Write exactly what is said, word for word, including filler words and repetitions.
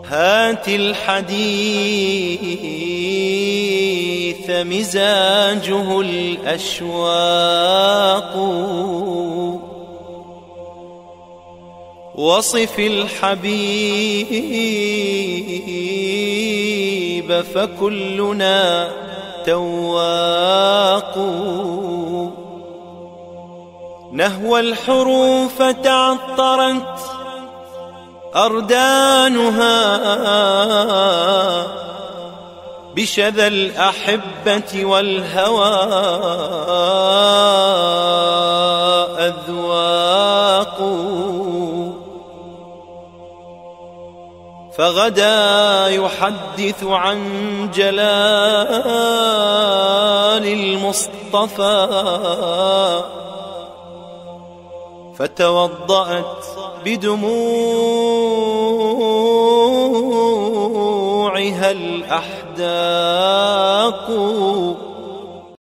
هات الحديث مزاجه الأشواق، وصف الحبيب فكلنا تواق. نهوى الحروف تعطرت أردانها بشذا الأحبة والهوى أذواق. فغدا يحدث عن جلال المصطفى، فتوضأت بدموعها الأحداق.